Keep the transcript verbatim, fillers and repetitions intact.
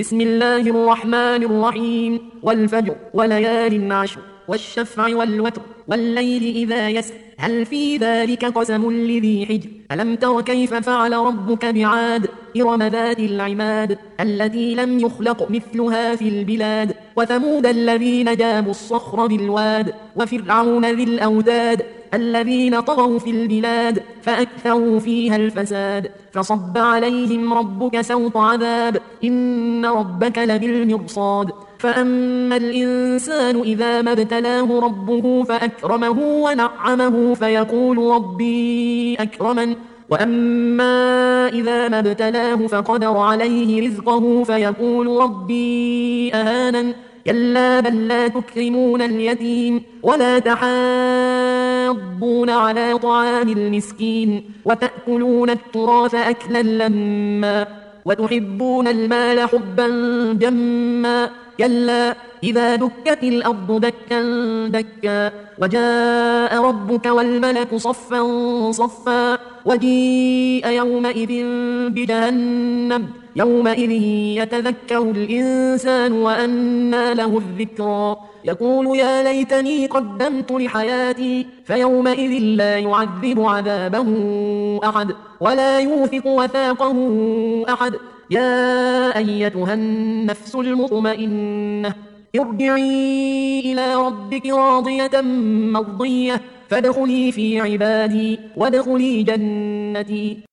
بسم الله الرحمن الرحيم والفجر وليال عشر والشفع والوتر والليل إذا يسر هل في ذلك قسم لذي حجر ألم تر كيف فعل ربك بعاد إرم ذات العماد التي لم يخلق مثلها في البلاد وثمود الذين جابوا الصخر بالواد وفرعون ذي الأوتاد الذين طغوا في البلاد فأكثروا فيها الفساد فصب عليهم ربك سوط عذاب إن ربك لبالمرصاد فأما الإنسان إذا ما ابتلاه ربه فأكرمه ونعمه فيقول ربي أكرمن وأما إذا ما ابتلاه فقدر عليه رزقه فيقول ربي أهانن كلا بل لا تكرمون اليتيم ولا تحاضون على طعام المسكين وتأكلون التراث أكلا لما وتحبون المال حبا جما كلا إذا دكت الأرض دكا دكا وجاء ربك والملك صفا صفا وجيء يومئذ بجهنم يومئذ يتذكر الإنسان وأنى له الذكرى يقول يا ليتني قدمت لحياتي فيومئذ لا يعذب عذابه أحد ولا يوثق وثاقه أحد يا أيتها النفس المطمئنة ارجعي إلى ربك راضية مرضية فادخلي في عبادي وادخلي جنتي.